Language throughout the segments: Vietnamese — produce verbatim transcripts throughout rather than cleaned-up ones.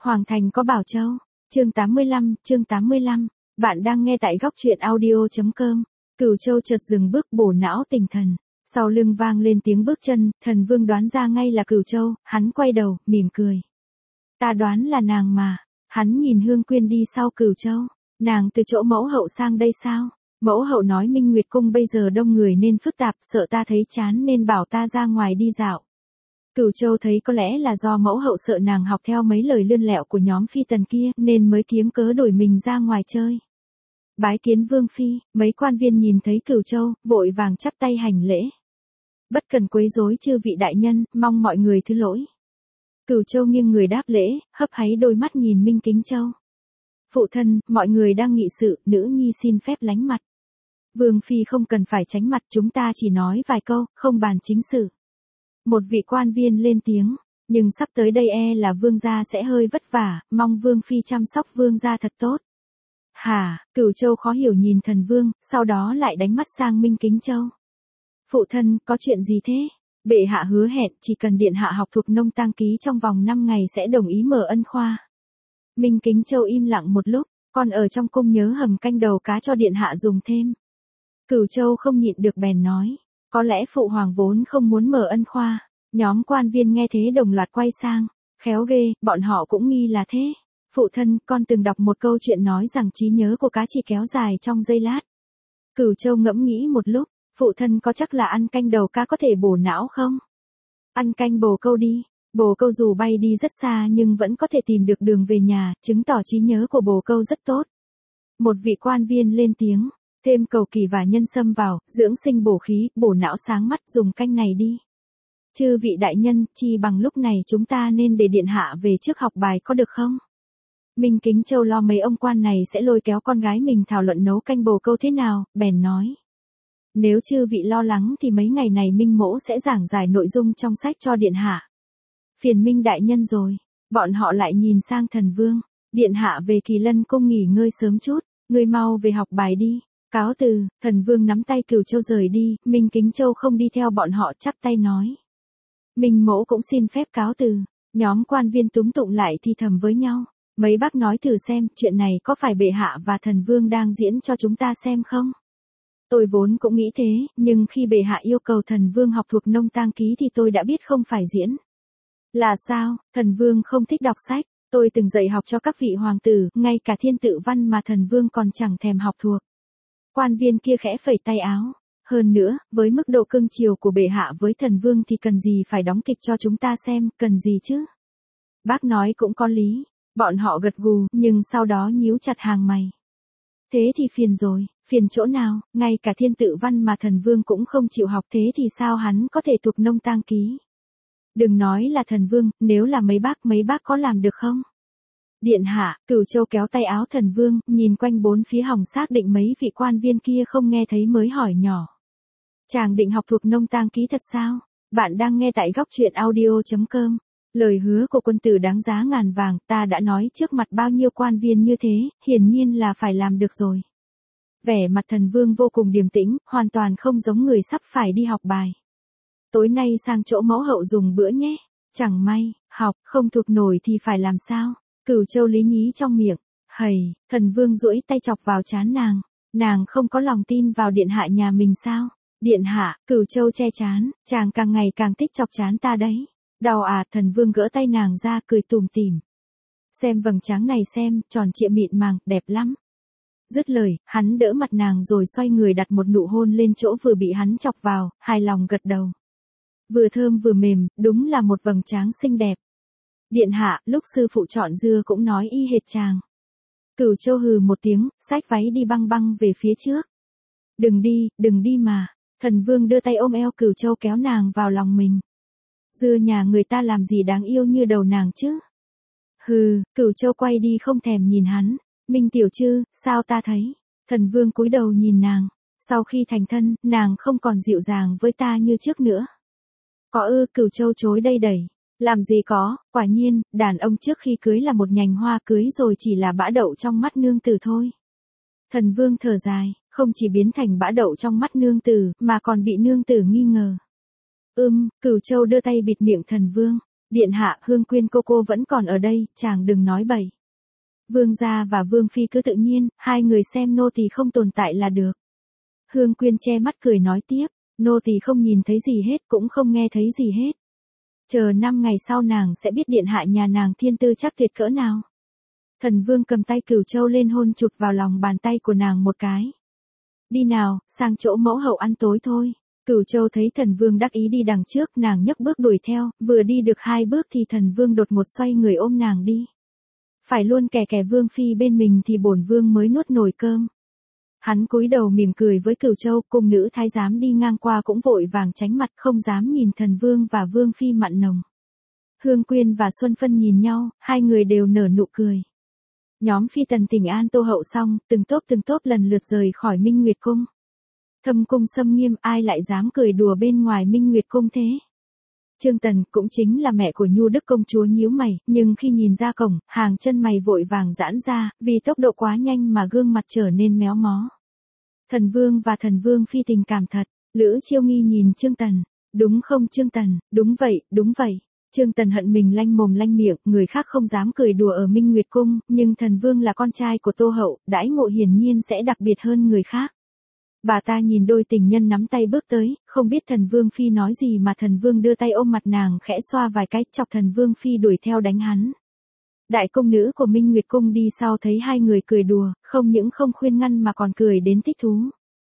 Hoàng thành có Bảo Châu. Chương tám mươi lăm, chương tám mươi lăm. Bạn đang nghe tại góc truyện audio chấm com. Cửu Châu chợt dừng bước bổ não tỉnh thần. Sau lưng vang lên tiếng bước chân, Thần Vương đoán ra ngay là Cửu Châu, hắn quay đầu, mỉm cười. Ta đoán là nàng mà. Hắn nhìn Hương Quyên đi sau Cửu Châu. Nàng từ chỗ mẫu hậu sang đây sao? Mẫu hậu nói Minh Nguyệt Cung bây giờ đông người nên phức tạp, sợ ta thấy chán nên bảo ta ra ngoài đi dạo. Cửu Châu thấy có lẽ là do mẫu hậu sợ nàng học theo mấy lời lươn lẹo của nhóm phi tần kia nên mới kiếm cớ đổi mình ra ngoài chơi. Bái kiến Vương Phi, mấy quan viên nhìn thấy Cửu Châu, vội vàng chắp tay hành lễ. Bất cần quấy rối chư vị đại nhân, mong mọi người thứ lỗi. Cửu Châu nghiêng người đáp lễ, hấp háy đôi mắt nhìn Minh Kính Châu. Phụ thân, mọi người đang nghị sự, nữ nhi xin phép lánh mặt. Vương Phi không cần phải tránh mặt, chúng ta chỉ nói vài câu, không bàn chính sự. Một vị quan viên lên tiếng, nhưng sắp tới đây e là vương gia sẽ hơi vất vả, mong Vương Phi chăm sóc vương gia thật tốt. Hả, Cửu Châu khó hiểu nhìn Thần Vương, sau đó lại đánh mắt sang Minh Kính Châu. Phụ thân, có chuyện gì thế? Bệ hạ hứa hẹn chỉ cần điện hạ học thuộc nông tang ký trong vòng năm ngày sẽ đồng ý mở ân khoa. Minh Kính Châu im lặng một lúc, con ở trong cung nhớ hầm canh đầu cá cho điện hạ dùng thêm. Cửu Châu không nhịn được bèn nói, có lẽ phụ hoàng vốn không muốn mở ân khoa. Nhóm quan viên nghe thế đồng loạt quay sang, khéo ghê, bọn họ cũng nghi là thế. Phụ thân, con từng đọc một câu chuyện nói rằng trí nhớ của cá chỉ kéo dài trong giây lát. Cửu Châu ngẫm nghĩ một lúc, phụ thân có chắc là ăn canh đầu cá có thể bổ não không? Ăn canh bồ câu đi. Bồ câu dù bay đi rất xa nhưng vẫn có thể tìm được đường về nhà, chứng tỏ trí nhớ của bồ câu rất tốt. Một vị quan viên lên tiếng, thêm cầu kỳ và nhân sâm vào, dưỡng sinh bổ khí, bổ não sáng mắt, dùng canh này đi. Chư vị đại nhân, chi bằng lúc này chúng ta nên để điện hạ về trước học bài có được không? Minh Kính Châu lo mấy ông quan này sẽ lôi kéo con gái mình thảo luận nấu canh bồ câu thế nào, bèn nói. Nếu chư vị lo lắng thì mấy ngày này Minh Mỗ sẽ giảng giải nội dung trong sách cho điện hạ. Phiền Minh đại nhân rồi, bọn họ lại nhìn sang Thần Vương, điện hạ về Kỳ Lân cung nghỉ ngơi sớm chút, ngươi mau về học bài đi. Cáo từ, Thần Vương nắm tay Cửu Châu rời đi, Minh Kính Châu không đi theo bọn họ chắp tay nói. Minh Mỗ cũng xin phép cáo từ. Nhóm quan viên túm tụng lại thì thầm với nhau, mấy bác nói thử xem, chuyện này có phải bệ hạ và Thần Vương đang diễn cho chúng ta xem không? Tôi vốn cũng nghĩ thế, nhưng khi bệ hạ yêu cầu Thần Vương học thuộc nông tang ký thì tôi đã biết không phải diễn. Là sao? Thần Vương không thích đọc sách, tôi từng dạy học cho các vị hoàng tử, ngay cả thiên tự văn mà Thần Vương còn chẳng thèm học thuộc. Quan viên kia khẽ phẩy tay áo. Hơn nữa, với mức độ cưng chiều của bệ hạ với Thần Vương thì cần gì phải đóng kịch cho chúng ta xem, cần gì chứ? Bác nói cũng có lý, bọn họ gật gù, nhưng sau đó nhíu chặt hàng mày. Thế thì phiền rồi, phiền chỗ nào, ngay cả thiên tự văn mà Thần Vương cũng không chịu học thế thì sao hắn có thể thuộc nông tang ký? Đừng nói là Thần Vương, nếu là mấy bác mấy bác có làm được không? Điện hạ, Cửu Châu kéo tay áo Thần Vương, nhìn quanh bốn phía hòng xác định mấy vị quan viên kia không nghe thấy mới hỏi nhỏ. Chàng định học thuộc nông tang ký thật sao? Bạn đang nghe tại góc truyện audio chấm com. Lời hứa của quân tử đáng giá ngàn vàng, ta đã nói trước mặt bao nhiêu quan viên như thế, hiển nhiên là phải làm được rồi. Vẻ mặt Thần Vương vô cùng điềm tĩnh, hoàn toàn không giống người sắp phải đi học bài. Tối nay sang chỗ mẫu hậu dùng bữa nhé. Chẳng may, học, không thuộc nổi thì phải làm sao? Cửu Châu lý nhí trong miệng. Hầy, Thần Vương duỗi tay chọc vào trán nàng. Nàng không có lòng tin vào điện hạ nhà mình sao? Điện hạ, Cửu Châu che trán, chàng càng ngày càng thích chọc trán ta đấy. Đau à, Thần Vương gỡ tay nàng ra cười tủm tỉm. Xem vầng trán này xem, tròn trịa mịn màng, đẹp lắm. Dứt lời, hắn đỡ mặt nàng rồi xoay người đặt một nụ hôn lên chỗ vừa bị hắn chọc vào, hài lòng gật đầu. Vừa thơm vừa mềm, đúng là một vầng trán xinh đẹp. Điện hạ, lúc sư phụ chọn dưa cũng nói y hệt chàng. Cửu Châu hừ một tiếng, xách váy đi băng băng về phía trước. Đừng đi, đừng đi mà. Thần Vương đưa tay ôm eo Cửu Châu kéo nàng vào lòng mình. Dưa nhà người ta làm gì đáng yêu như đầu nàng chứ? Hừ, Cửu Châu quay đi không thèm nhìn hắn. Minh tiểu chư, sao ta thấy? Thần Vương cúi đầu nhìn nàng. Sau khi thành thân, nàng không còn dịu dàng với ta như trước nữa. Có ư? Cửu Châu chối đây đẩy. Làm gì có, quả nhiên, đàn ông trước khi cưới là một nhành hoa, cưới rồi chỉ là bã đậu trong mắt nương tử thôi. Thần Vương thở dài, không chỉ biến thành bã đậu trong mắt nương tử, mà còn bị nương tử nghi ngờ. Ưm, Cửu Châu đưa tay bịt miệng Thần Vương. Điện hạ, Hương Quyên cô cô vẫn còn ở đây, chàng đừng nói bậy. Vương gia và Vương phi cứ tự nhiên, hai người xem nô tỳ không tồn tại là được. Hương Quyên che mắt cười nói tiếp, nô tỳ không nhìn thấy gì hết cũng không nghe thấy gì hết. Chờ năm ngày sau nàng sẽ biết điện hạ nhà nàng thiên tư chắc tuyệt cỡ nào. Thần Vương cầm tay Cửu Châu lên hôn chụt vào lòng bàn tay của nàng một cái. Đi nào, sang chỗ mẫu hậu ăn tối thôi. Cửu Châu thấy Thần Vương đắc ý đi đằng trước, nàng nhấc bước đuổi theo, vừa đi được hai bước thì Thần Vương đột ngột xoay người ôm nàng đi. Phải luôn kè kè Vương phi bên mình thì bổn Vương mới nuốt nổi cơm. Hắn cúi đầu mỉm cười với Cửu Châu, cung nữ thái giám đi ngang qua cũng vội vàng tránh mặt không dám nhìn Thần Vương và Vương phi mặn nồng. Hương Quyên và Xuân Phân nhìn nhau, hai người đều nở nụ cười. Nhóm phi tần thỉnh an Tô hậu xong, từng tốp từng tốp lần lượt rời khỏi Minh Nguyệt cung. Thâm cung xâm nghiêm, ai lại dám cười đùa bên ngoài Minh Nguyệt cung thế? Trương Tần cũng chính là mẹ của Nhu Đức công chúa nhíu mày, nhưng khi nhìn ra cổng, hàng chân mày vội vàng giãn ra, vì tốc độ quá nhanh mà gương mặt trở nên méo mó. Thần Vương và Thần Vương phi tình cảm thật. Lữ Chiêu Nghi nhìn Trương Tần, đúng không Trương Tần? Đúng vậy, đúng vậy. Trương Tần hận mình lanh mồm lanh miệng, người khác không dám cười đùa ở Minh Nguyệt cung, nhưng Thần Vương là con trai của Tô hậu, đãi ngộ hiển nhiên sẽ đặc biệt hơn người khác. Bà ta nhìn đôi tình nhân nắm tay bước tới, không biết Thần Vương phi nói gì mà Thần Vương đưa tay ôm mặt nàng khẽ xoa vài cái, chọc Thần Vương phi đuổi theo đánh hắn. Đại công nữ của Minh Nguyệt cung đi sau thấy hai người cười đùa, không những không khuyên ngăn mà còn cười đến thích thú.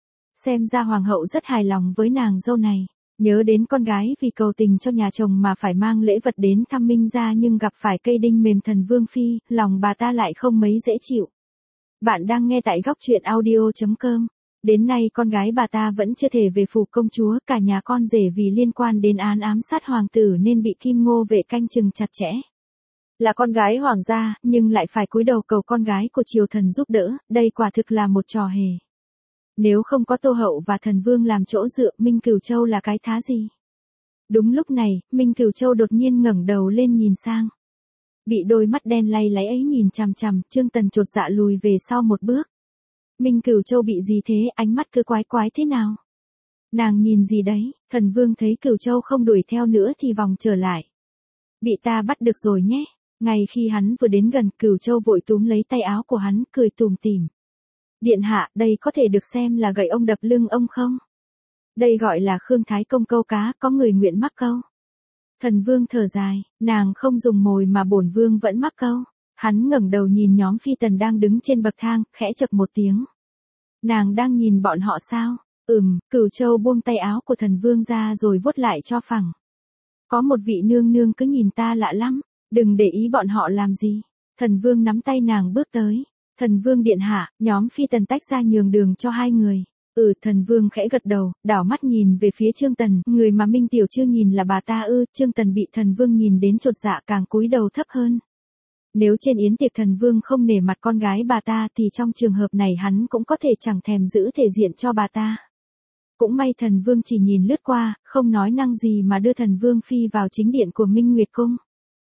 Xem ra hoàng hậu rất hài lòng với nàng dâu này. Nhớ đến con gái vì cầu tình cho nhà chồng mà phải mang lễ vật đến thăm Minh gia nhưng gặp phải cây đinh mềm Thần Vương phi, lòng bà ta lại không mấy dễ chịu. Bạn đang nghe tại góc truyện audio chấm com. Đến nay con gái bà ta vẫn chưa thể về phủ công chúa, cả nhà con rể vì liên quan đến án ám sát hoàng tử nên bị Kim Ngô vệ canh chừng chặt chẽ. Là con gái hoàng gia, nhưng lại phải cúi đầu cầu con gái của triều thần giúp đỡ, đây quả thực là một trò hề. Nếu không có Tô hậu và Thần Vương làm chỗ dựa, Minh Cửu Châu là cái thá gì? Đúng lúc này, Minh Cửu Châu đột nhiên ngẩng đầu lên nhìn sang. Bị đôi mắt đen lay láy ấy nhìn chằm chằm, Trương Tần chột dạ lùi về sau một bước. Minh Cửu Châu bị gì thế, ánh mắt cứ quái quái thế nào? Nàng nhìn gì đấy? Thần Vương thấy Cửu Châu không đuổi theo nữa thì vòng trở lại. Bị ta bắt được rồi nhé. Ngay khi hắn vừa đến gần, Cửu Châu vội túm lấy tay áo của hắn, cười tủm tỉm. Điện hạ, đây có thể được xem là gậy ông đập lưng ông không? Đây gọi là Khương Thái Công câu cá, có người nguyện mắc câu. Thần Vương thở dài, nàng không dùng mồi mà bổn Vương vẫn mắc câu. Hắn ngẩng đầu nhìn nhóm phi tần đang đứng trên bậc thang, khẽ chập một tiếng. Nàng đang nhìn bọn họ sao? Ừm, Cửu Châu buông tay áo của Thần Vương ra rồi vuốt lại cho phẳng. Có một vị nương nương cứ nhìn ta lạ lắm, đừng để ý bọn họ làm gì. Thần Vương nắm tay nàng bước tới. Thần Vương điện hạ, nhóm phi tần tách ra nhường đường cho hai người. Ừ, Thần Vương khẽ gật đầu, đảo mắt nhìn về phía Trương Tần, người mà Minh Tiểu chưa nhìn là bà ta ư? Trương Tần bị Thần Vương nhìn đến chột dạ càng cúi đầu thấp hơn. Nếu trên yến tiệc Thần Vương không nể mặt con gái bà ta thì trong trường hợp này hắn cũng có thể chẳng thèm giữ thể diện cho bà ta. Cũng may Thần Vương chỉ nhìn lướt qua, không nói năng gì mà đưa Thần Vương phi vào chính điện của Minh Nguyệt cung.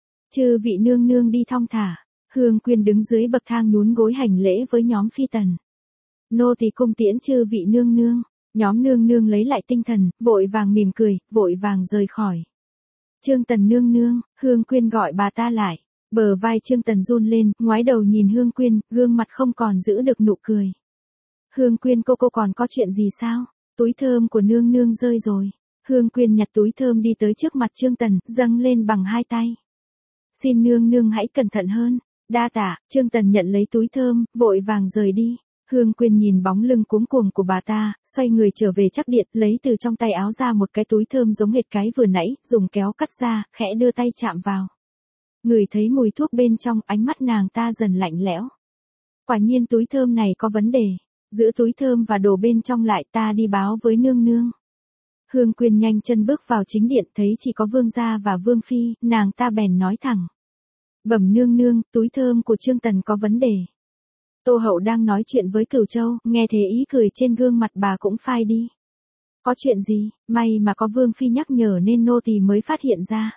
Chư vị nương nương đi thong thả. Hương Quyên đứng dưới bậc thang nhún gối hành lễ với nhóm phi tần. Nô tỳ cung tiễn chư vị nương nương. Nhóm nương nương lấy lại tinh thần, vội vàng mỉm cười, vội vàng rời khỏi. Trương Tần nương nương, Hương Quyên gọi bà ta lại. Bờ vai Trương Tần run lên, ngoái đầu nhìn Hương Quyên, gương mặt không còn giữ được nụ cười. Hương Quyên cô cô còn có chuyện gì sao? Túi thơm của nương nương rơi rồi. Hương Quyên nhặt túi thơm đi tới trước mặt Trương Tần, dâng lên bằng hai tay. Xin nương nương hãy cẩn thận hơn. Đa tạ. Trương Tần nhận lấy túi thơm, vội vàng rời đi. Hương Quyên nhìn bóng lưng cuống cuồng của bà ta, xoay người trở về chắc điện, lấy từ trong tay áo ra một cái túi thơm giống hệt cái vừa nãy, dùng kéo cắt ra, khẽ đưa tay chạm vào. Ngửi thấy mùi thuốc bên trong, ánh mắt nàng ta dần lạnh lẽo. Quả nhiên túi thơm này có vấn đề. Giữ túi thơm và đồ bên trong lại, ta đi báo với nương nương. Hương Quyên nhanh chân bước vào chính điện, thấy chỉ có Vương gia và Vương phi, nàng ta bèn nói thẳng. Bẩm nương nương, túi thơm của Trương Tần có vấn đề. Tô hậu đang nói chuyện với Cửu Châu, nghe thế ý cười trên gương mặt bà cũng phai đi. Có chuyện gì? May mà có Vương phi nhắc nhở nên nô tỳ mới phát hiện ra.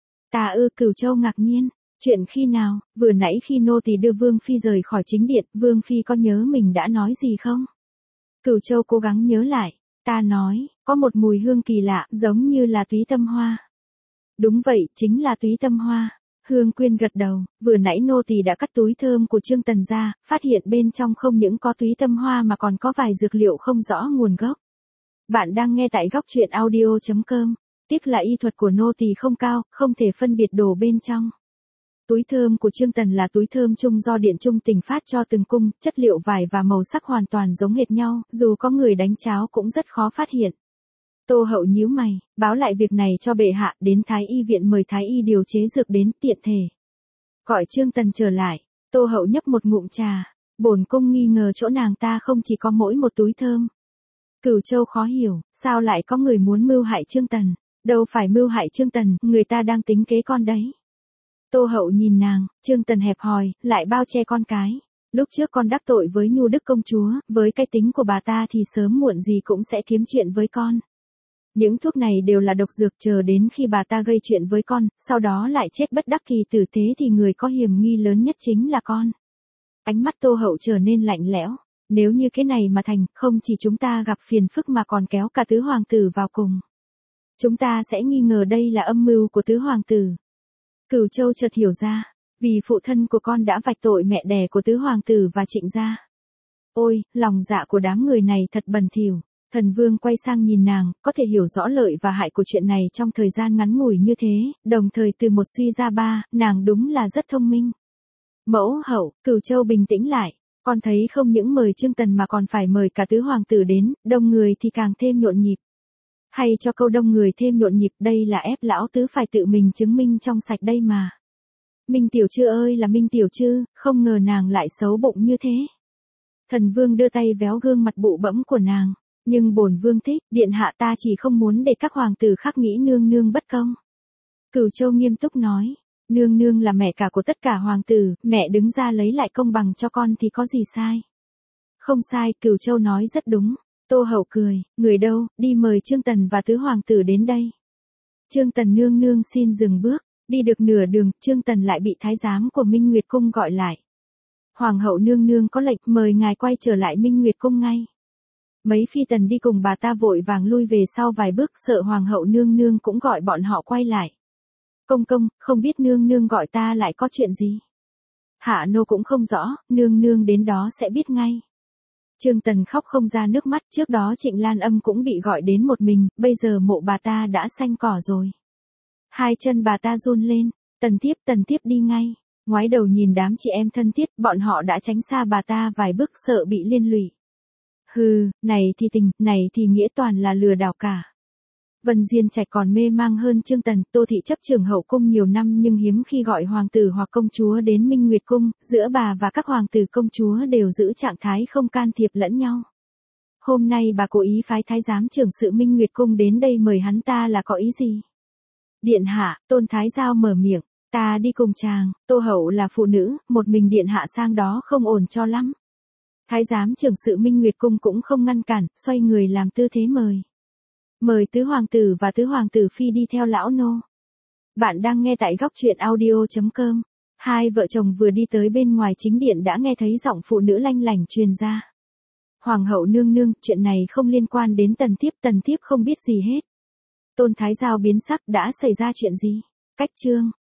Ta ư? Cửu Châu ngạc nhiên. Chuyện khi nào? Vừa nãy khi nô tỳ đưa Vương phi rời khỏi chính điện, Vương phi có nhớ mình đã nói gì không? Cửu Châu cố gắng nhớ lại. Ta nói, có một mùi hương kỳ lạ, giống như là túy tâm hoa. Đúng vậy, chính là túy tâm hoa. Hương Quyên gật đầu, vừa nãy nô tỳ đã cắt túi thơm của Trương Tần ra, phát hiện bên trong không những có túy tâm hoa mà còn có vài dược liệu không rõ nguồn gốc. Bạn đang nghe tại góc truyện audio chấm com. Tiếc là y thuật của nô tỳ không cao, không thể phân biệt đồ bên trong. Túi thơm của Trương Tần là túi thơm chung do Điện Trung Tỉnh phát cho từng cung, chất liệu vải và màu sắc hoàn toàn giống hệt nhau, dù có người đánh cháo cũng rất khó phát hiện. Tô Hậu nhíu mày, báo lại việc này cho bệ hạ, đến Thái y viện mời Thái y điều chế dược đến, tiện thể gọi Trương Tần trở lại. Tô Hậu nhấp một ngụm trà, bổn cung nghi ngờ chỗ nàng ta không chỉ có mỗi một túi thơm. Cửu Châu khó hiểu, sao lại có người muốn mưu hại Trương Tần? Đâu phải mưu hại Trương Tần, người ta đang tính kế con đấy. Tô Hậu nhìn nàng, Trương Tần hẹp hòi, lại bao che con cái. Lúc trước con đắc tội với Nhu Đức công chúa, với cái tính của bà ta thì sớm muộn gì cũng sẽ kiếm chuyện với con. Những thuốc này đều là độc dược, chờ đến khi bà ta gây chuyện với con, sau đó lại chết bất đắc kỳ tử tế thì người có hiểm nghi lớn nhất chính là con. Ánh mắt Tô Hậu trở nên lạnh lẽo. Nếu như cái này mà thành, không chỉ chúng ta gặp phiền phức mà còn kéo cả tứ hoàng tử vào cùng. Chúng ta sẽ nghi ngờ đây là âm mưu của tứ hoàng tử. Cửu Châu chợt hiểu ra, vì phụ thân của con đã vạch tội mẹ đẻ của tứ hoàng tử và Trịnh gia. Ôi, lòng dạ của đám người này thật bẩn thỉu. Thần Vương quay sang nhìn nàng, có thể hiểu rõ lợi và hại của chuyện này trong thời gian ngắn ngủi như thế, đồng thời từ một suy ra ba, nàng đúng là rất thông minh. Mẫu hậu, Cửu Châu bình tĩnh lại, con thấy không những mời Trương Tần mà còn phải mời cả tứ hoàng tử đến, đông người thì càng thêm nhộn nhịp. Hay cho câu đông người thêm nhộn nhịp, đây là ép lão tứ phải tự mình chứng minh trong sạch đây mà. Minh Tiểu Trư ơi là Minh Tiểu Trư, không ngờ nàng lại xấu bụng như thế. Thần Vương đưa tay véo gương mặt bụ bẫm của nàng. Nhưng bổn vương thích, điện hạ ta chỉ không muốn để các hoàng tử khác nghĩ nương nương bất công. Cửu Châu nghiêm túc nói, nương nương là mẹ cả của tất cả hoàng tử, mẹ đứng ra lấy lại công bằng cho con thì có gì sai. Không sai, Cửu Châu nói rất đúng. Tô Hậu cười, người đâu, đi mời Trương Tần và tứ hoàng tử đến đây. Trương Tần nương nương xin dừng bước, đi được nửa đường, Trương Tần lại bị thái giám của Minh Nguyệt Cung gọi lại. Hoàng hậu nương nương có lệnh mời ngài quay trở lại Minh Nguyệt Cung ngay. Mấy phi tần đi cùng bà ta vội vàng lui về sau vài bước, sợ hoàng hậu nương nương cũng gọi bọn họ quay lại. Công công, không biết nương nương gọi ta lại có chuyện gì? Hạ nô cũng không rõ, nương nương đến đó sẽ biết ngay. Trương Tần khóc không ra nước mắt, trước đó Trịnh Lan Âm cũng bị gọi đến một mình, bây giờ mộ bà ta đã xanh cỏ rồi. Hai chân bà ta run lên, Tần Thiếp Tần Thiếp đi ngay. Ngoái đầu nhìn đám chị em thân thiết, bọn họ đã tránh xa bà ta vài bước sợ bị liên lụy. Hừ, này thì tình, này thì nghĩa, toàn là lừa đảo cả. Vân Diên Trạch còn mê mang hơn Trương Tần, Tô thị chấp trưởng hậu cung nhiều năm nhưng hiếm khi gọi hoàng tử hoặc công chúa đến Minh Nguyệt Cung, giữa bà và các hoàng tử công chúa đều giữ trạng thái không can thiệp lẫn nhau. Hôm nay bà cố ý phái thái giám trưởng sự Minh Nguyệt Cung đến đây mời hắn ta là có ý gì? Điện hạ, Tôn Thái Giao mở miệng, ta đi cùng chàng, Tô Hậu là phụ nữ, một mình điện hạ sang đó không ổn cho lắm. Thái giám trưởng sự Minh Nguyệt Cung cũng không ngăn cản, xoay người làm tư thế mời. Mời tứ hoàng tử và tứ hoàng tử phi đi theo lão nô. Bạn đang nghe tại góc truyện audio chấm com. Hai vợ chồng vừa đi tới bên ngoài chính điện đã nghe thấy giọng phụ nữ lanh lảnh truyền ra. Hoàng hậu nương nương, chuyện này không liên quan đến Tần Thiếp, Tần Thiếp không biết gì hết. Tôn Thái Giao biến sắc, đã xảy ra chuyện gì? Cách chương.